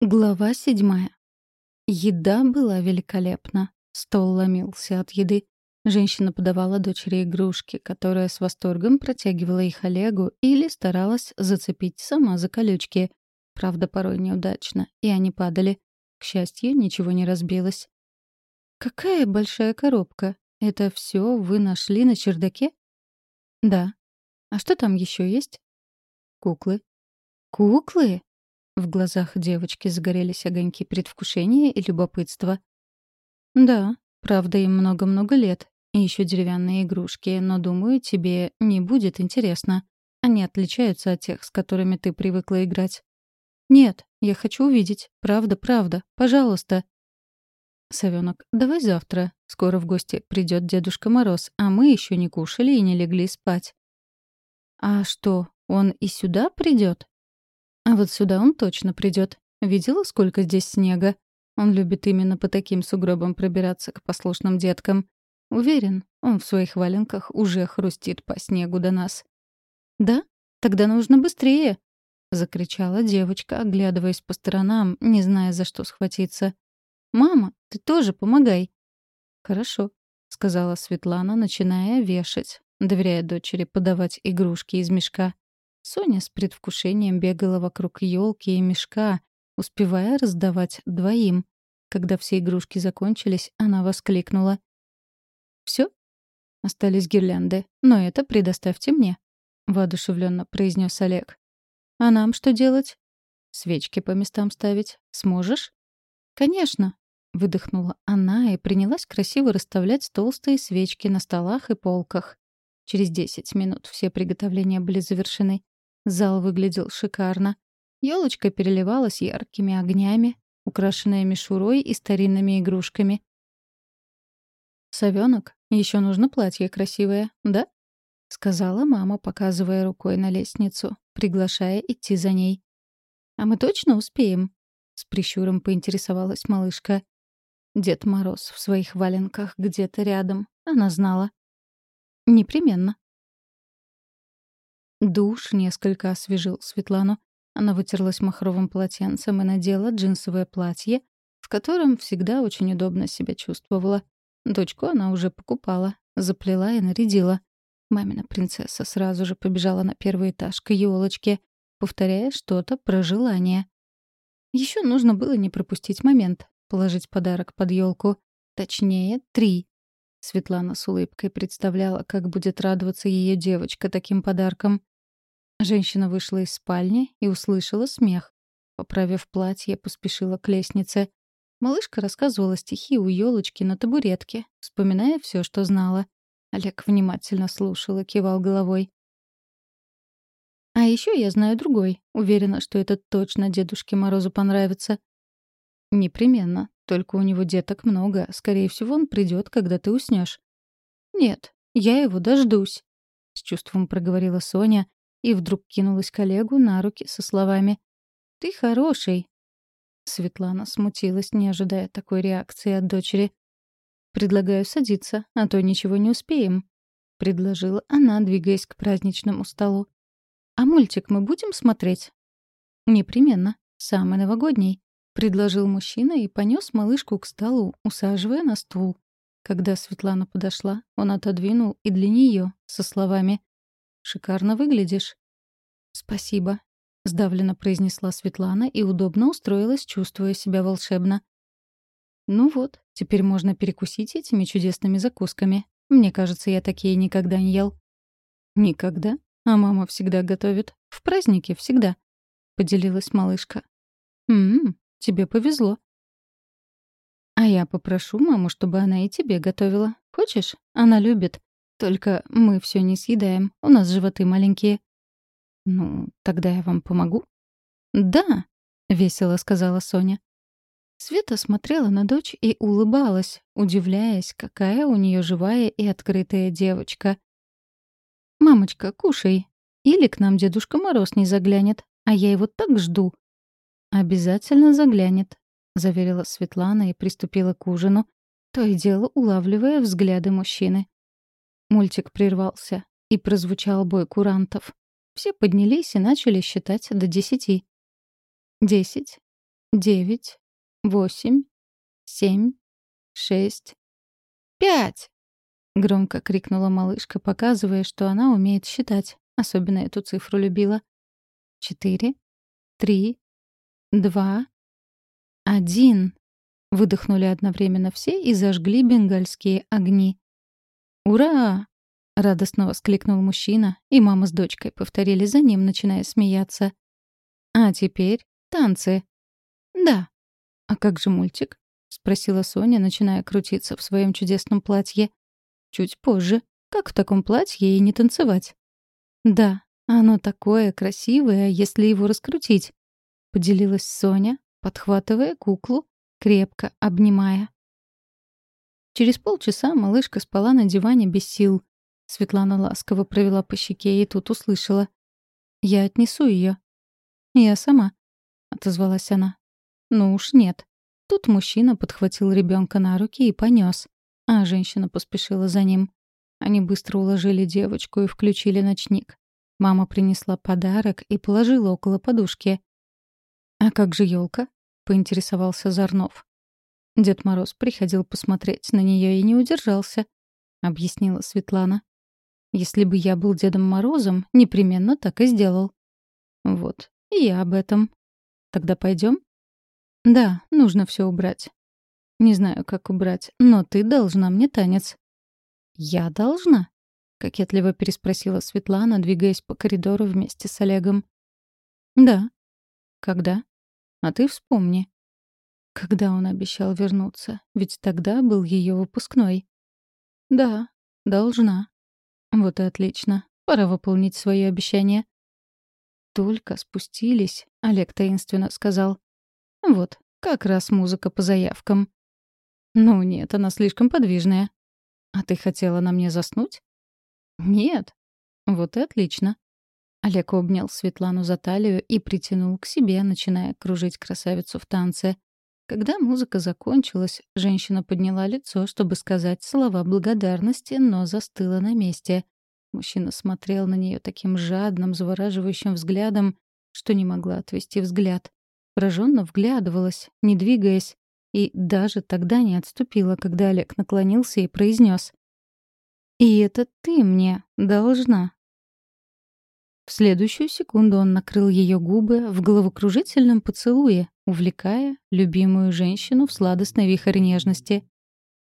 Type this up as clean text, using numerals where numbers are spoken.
Глава 7. Еда была великолепна. Стол ломился от еды. Женщина подавала дочери игрушки, которая с восторгом протягивала их Олегу или старалась зацепить сама за колючки. Правда, порой неудачно, и они падали. К счастью, ничего не разбилось. «Какая большая коробка! Это все вы нашли на чердаке?» «Да. А что там еще есть?» «Куклы». «Куклы?» В глазах девочки загорелись огоньки предвкушения и любопытства. «Да, правда, им много-много лет. И еще деревянные игрушки, но, думаю, тебе не будет интересно. Они отличаются от тех, с которыми ты привыкла играть». «Нет, я хочу увидеть. Правда, правда. Пожалуйста». «Совёнок, давай завтра. Скоро в гости придет Дедушка Мороз, а мы еще не кушали и не легли спать». «А что, он и сюда придет?» А вот сюда он точно придет. Видела, сколько здесь снега? Он любит именно по таким сугробам пробираться к послушным деткам. Уверен, он в своих валенках уже хрустит по снегу до нас. «Да? Тогда нужно быстрее!» — закричала девочка, оглядываясь по сторонам, не зная, за что схватиться. «Мама, ты тоже помогай!» «Хорошо», — сказала Светлана, начиная вешать, доверяя дочери подавать игрушки из мешка. Соня с предвкушением бегала вокруг елки и мешка, успевая раздавать двоим. Когда все игрушки закончились, она воскликнула. «Все? Остались гирлянды, но это предоставьте мне», — воодушевленно произнес Олег. «А нам что делать?» «Свечки по местам ставить. Сможешь?» «Конечно», — выдохнула она и принялась красиво расставлять толстые свечки на столах и полках. Через 10 минут все приготовления были завершены. Зал выглядел шикарно. Ёлочка переливалась яркими огнями, украшенная мишурой и старинными игрушками. «Совёнок, еще нужно платье красивое, да?» — сказала мама, показывая рукой на лестницу, приглашая идти за ней. «А мы точно успеем?» — с прищуром поинтересовалась малышка. Дед Мороз в своих валенках где-то рядом. Она знала. «Непременно». Душ несколько освежил Светлану. Она вытерлась махровым полотенцем и надела джинсовое платье, в котором всегда очень удобно себя чувствовала. Дочку она уже покупала, заплела и нарядила. Мамина принцесса сразу же побежала на первый этаж к ёлочке, повторяя что-то про желание. Еще нужно было не пропустить момент, положить подарок под елку. Точнее, 3. Светлана с улыбкой представляла, как будет радоваться ее девочка таким подарком. Женщина вышла из спальни и услышала смех. Поправив платье, поспешила к лестнице. Малышка рассказывала стихи у елочки на табуретке, вспоминая все, что знала. Олег внимательно слушал и кивал головой. «А еще я знаю другой. Уверена, что этот точно Дедушке Морозу понравится». «Непременно. Только у него деток много. Скорее всего, он придет, когда ты уснешь». «Нет, я его дождусь», — с чувством проговорила Соня и вдруг кинулась к Олегу на руки со словами «Ты хороший». Светлана смутилась, не ожидая такой реакции от дочери. «Предлагаю садиться, а то ничего не успеем», — предложила она, двигаясь к праздничному столу. «А мультик мы будем смотреть?» «Непременно. Самый новогодний», — предложил мужчина и понес малышку к столу, усаживая на стул. Когда Светлана подошла, он отодвинул и для нее, со словами «Шикарно выглядишь». «Спасибо», — сдавленно произнесла Светлана и удобно устроилась, чувствуя себя волшебно. «Ну вот, теперь можно перекусить этими чудесными закусками. Мне кажется, я такие никогда не ел». «Никогда? А мама всегда готовит. В празднике всегда», — поделилась малышка. Тебе повезло». «А я попрошу маму, чтобы она и тебе готовила. Хочешь? Она любит. Только мы все не съедаем. У нас животы маленькие». «Ну, тогда я вам помогу». «Да», — весело сказала Соня. Света смотрела на дочь и улыбалась, удивляясь, какая у нее живая и открытая девочка. «Мамочка, кушай. Или к нам Дедушка Мороз не заглянет, а я его так жду». «Обязательно заглянет», — заверила Светлана и приступила к ужину, то и дело улавливая взгляды мужчины. Мультик прервался, и прозвучал бой курантов. Все поднялись и начали считать до 10. 10, 9, 8, 7, 6, 5! Громко крикнула малышка, показывая, что она умеет считать. Особенно эту цифру любила. 4, 3, 2, 1. Выдохнули одновременно все и зажгли бенгальские огни. «Ура!» — радостно воскликнул мужчина, и мама с дочкой повторили за ним, начиная смеяться. «А теперь танцы». «Да». «А как же мультик?» — спросила Соня, начиная крутиться в своем чудесном платье. «Чуть позже. Как в таком платье и не танцевать?» «Да, оно такое красивое, если его раскрутить», — поделилась Соня, подхватывая куклу, крепко обнимая. Через полчаса малышка спала на диване без сил. Светлана ласково провела по щеке и тут услышала: «Я отнесу ее». «Я сама», — отозвалась она. «Ну уж нет». Тут мужчина подхватил ребенка на руки и понес, а женщина поспешила за ним. Они быстро уложили девочку и включили ночник. Мама принесла подарок и положила около подушки. «А как же елка? Поинтересовался Зарнов. «Дед Мороз приходил посмотреть на нее и не удержался», — объяснила Светлана. «Если бы я был Дедом Морозом, непременно так и сделал». «Вот, и я об этом. Тогда пойдем?» «Да, нужно все убрать». «Не знаю, как убрать, но ты должна мне танец». «Я должна?» — кокетливо переспросила Светлана, двигаясь по коридору вместе с Олегом. «Да». «Когда?» «А ты вспомни». Когда он обещал вернуться? Ведь тогда был ее выпускной. «Да, должна». «Вот и отлично. Пора выполнить свое обещание». «Только спустились», — Олег таинственно сказал. «Вот, как раз музыка по заявкам». «Ну нет, она слишком подвижная». «А ты хотела на мне заснуть?» «Нет». «Вот и отлично». Олег обнял Светлану за талию и притянул к себе, начиная кружить красавицу в танце. Когда музыка закончилась, женщина подняла лицо, чтобы сказать слова благодарности, но застыла на месте. Мужчина смотрел на нее таким жадным, завораживающим взглядом, что не могла отвести взгляд. Пораженно вглядывалась, не двигаясь, и даже тогда не отступила, когда Олег наклонился и произнес: «И это ты мне должна». В следующую секунду он накрыл ее губы в головокружительном поцелуе, увлекая любимую женщину в сладостный вихрь нежности.